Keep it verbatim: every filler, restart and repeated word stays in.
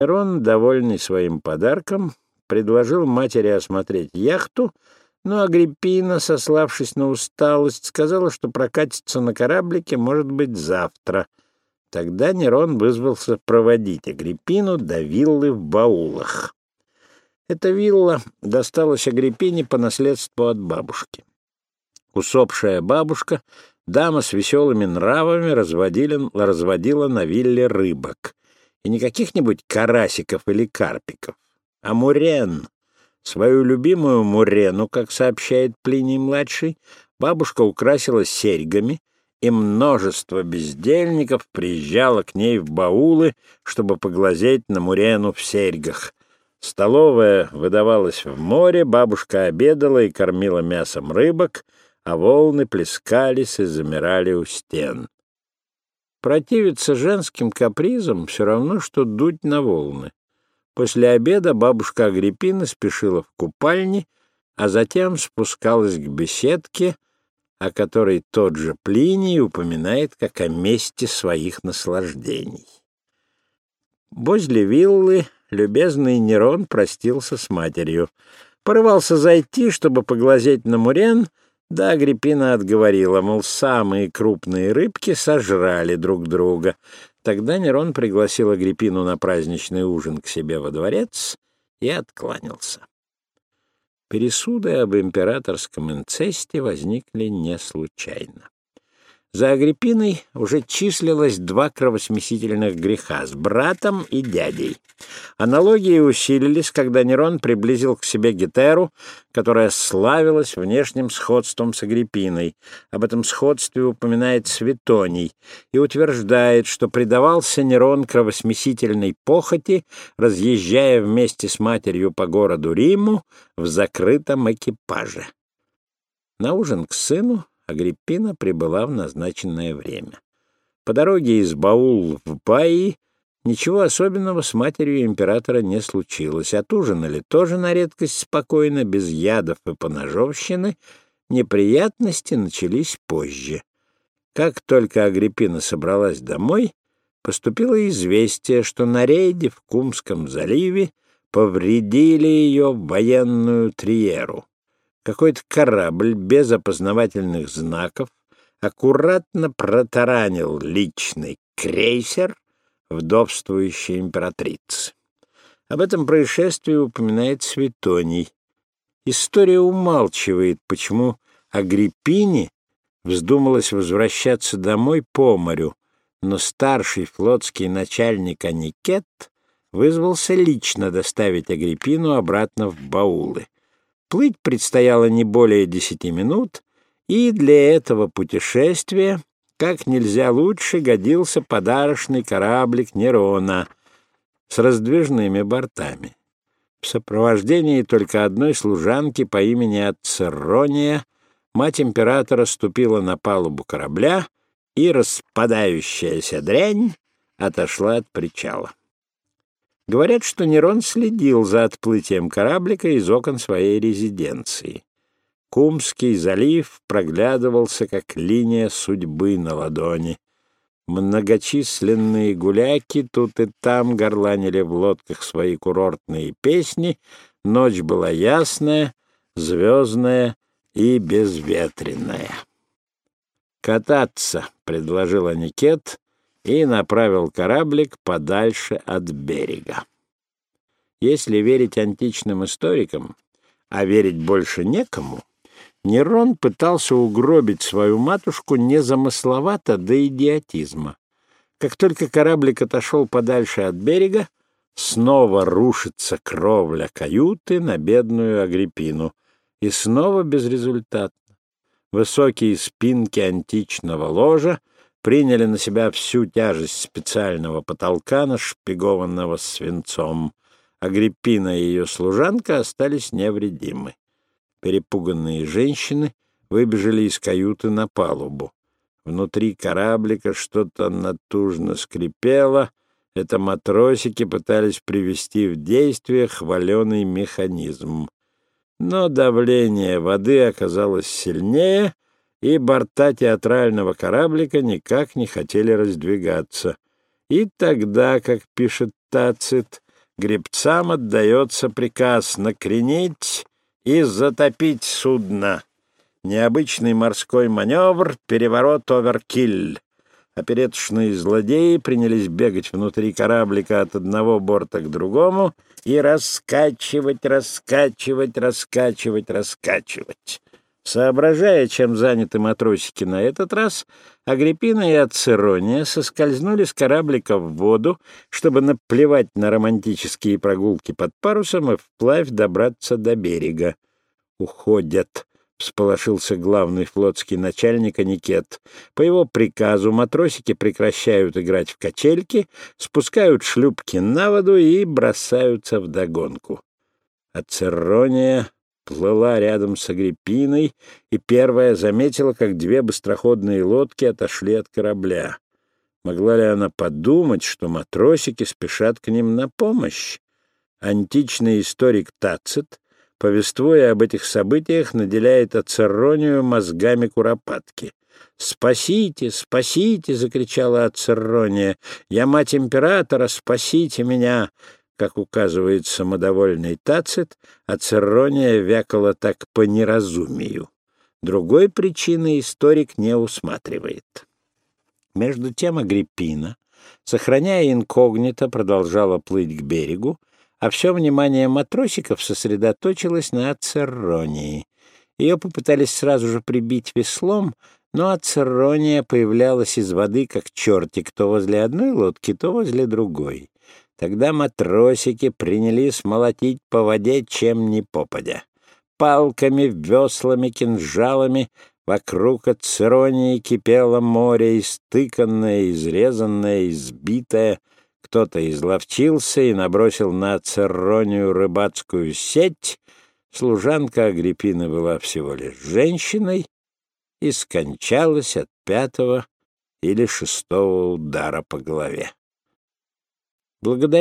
Нерон, довольный своим подарком, предложил матери осмотреть яхту, но Агриппина, сославшись на усталость, сказала, что прокатиться на кораблике может быть завтра. Тогда Нерон вызвался проводить Агриппину до виллы в Баулах. Эта вилла досталась Агриппине по наследству от бабушки. Усопшая бабушка, дама с веселыми нравами, разводила, разводила на вилле рыбок. И не каких-нибудь карасиков или карпиков, а мурен. Свою любимую мурену, как сообщает Плиний-младший, бабушка украсила серьгами, и множество бездельников приезжало к ней в Баулы, чтобы поглазеть на мурену в серьгах. Столовая выдавалась в море, бабушка обедала и кормила мясом рыбок, а волны плескались и замирали у стен. Противиться женским капризам все равно, что дуть на волны. После обеда бабушка Агриппина спешила в купальни, а затем спускалась к беседке, о которой тот же Плиний упоминает как о месте своих наслаждений. Возле виллы любезный Нерон простился с матерью. Порывался зайти, чтобы поглазеть на мурен, да Агриппина отговорила, мол, самые крупные рыбки сожрали друг друга. Тогда Нерон пригласил Агриппину на праздничный ужин к себе во дворец и откланялся. Пересуды об императорском инцесте возникли не случайно. За Агриппиной уже числилось два кровосмесительных греха с братом и дядей. Аналогии усилились, когда Нерон приблизил к себе Гетеру, которая славилась внешним сходством с Агриппиной. Об этом сходстве упоминает Светоний и утверждает, что предавался Нерон кровосмесительной похоти, разъезжая вместе с матерью по городу Риму в закрытом экипаже. На ужин к сыну Агриппина прибыла в назначенное время. По дороге из Баул в Баи ничего особенного с матерью императора не случилось. Отужинали тоже на редкость спокойно, без ядов и поножовщины. Неприятности начались позже. Как только Агриппина собралась домой, поступило известие, что на рейде в Кумском заливе повредили ее военную триеру. Какой-то корабль без опознавательных знаков аккуратно протаранил личный крейсер вдовствующей императрицы. Об этом происшествии упоминает Светоний. История умалчивает, почему Агриппине вздумалось возвращаться домой по морю, но старший флотский начальник Аникет вызвался лично доставить Агриппину обратно в Баулы. Плыть предстояло не более десяти минут, и для этого путешествия как нельзя лучше годился подарочный кораблик Нерона с раздвижными бортами. В сопровождении только одной служанки по имени Ацерония мать императора ступила на палубу корабля, и распадающаяся дрянь отошла от причала. Говорят, что Нерон следил за отплытием кораблика из окон своей резиденции. Кумский залив проглядывался, как линия судьбы на ладони. Многочисленные гуляки тут и там горланили в лодках свои курортные песни. Ночь была ясная, звездная и безветренная. «Кататься», — предложил Аникет, и направил кораблик подальше от берега. Если верить античным историкам, а верить больше некому, Нерон пытался угробить свою матушку незамысловато до идиотизма. Как только кораблик отошел подальше от берега, снова рушится кровля каюты на бедную Агриппину, и снова безрезультатно. Высокие спинки античного ложа приняли на себя всю тяжесть специального потолка, нашпигованного свинцом. Агриппина и ее служанка остались невредимы. Перепуганные женщины выбежали из каюты на палубу. Внутри кораблика что-то натужно скрипело. Это матросики пытались привести в действие хваленый механизм. Но давление воды оказалось сильнее, и борта театрального кораблика никак не хотели раздвигаться. И тогда, как пишет Тацит, гребцам отдается приказ накренить и затопить судно. Необычный морской маневр — переворот-оверкиль. Опереточные злодеи принялись бегать внутри кораблика от одного борта к другому и раскачивать, раскачивать, раскачивать, раскачивать. Соображая, чем заняты матросики на этот раз, Агриппина и Ацерония соскользнули с кораблика в воду, чтобы наплевать на романтические прогулки под парусом и вплавь добраться до берега. «Уходят», — всполошился главный флотский начальник Аникет. По его приказу матросики прекращают играть в качельки, спускают шлюпки на воду и бросаются вдогонку. Ацерония плыла рядом с Агриппиной и первая заметила, как две быстроходные лодки отошли от корабля. Могла ли она подумать, что матросики спешат к ним на помощь? Античный историк Тацит, повествуя об этих событиях, наделяет Ацеронию мозгами куропатки. «Спасите, спасите!» — закричала Ацерония. «Я мать императора, спасите меня!» Как указывает самодовольный Тацит, Ацерония вякала так по неразумию. Другой причины историк не усматривает. Между тем Агриппина, сохраняя инкогнито, продолжала плыть к берегу, а все внимание матросиков сосредоточилось на Ацеронии. Ее попытались сразу же прибить веслом, но Ацерония появлялась из воды, как чертик, то возле одной лодки, то возле другой. Тогда матросики принялись молотить по воде чем ни попадя. Палками, веслами, кинжалами вокруг Ацеронии кипело море, истыканное, изрезанное, избитое. Кто-то изловчился и набросил на Ацеронию рыбацкую сеть. Служанка Агриппины была всего лишь женщиной и скончалась от пятого или шестого удара по голове. Благодаря